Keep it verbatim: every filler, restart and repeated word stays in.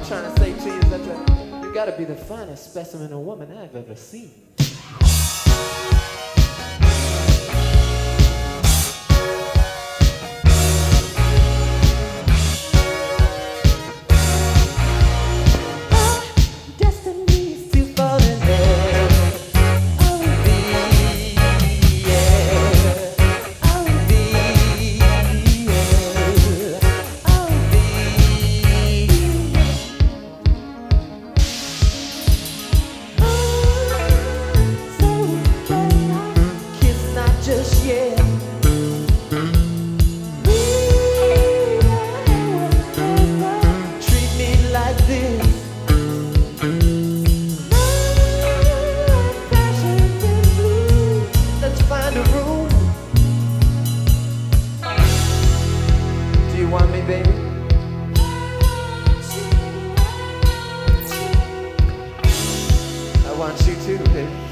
trying to say to you is that uh, you gotta be the finest specimen of woman I've ever seen. Just yet. Treat me like this. Let's find a room. Do you want me, baby? I want you too, baby.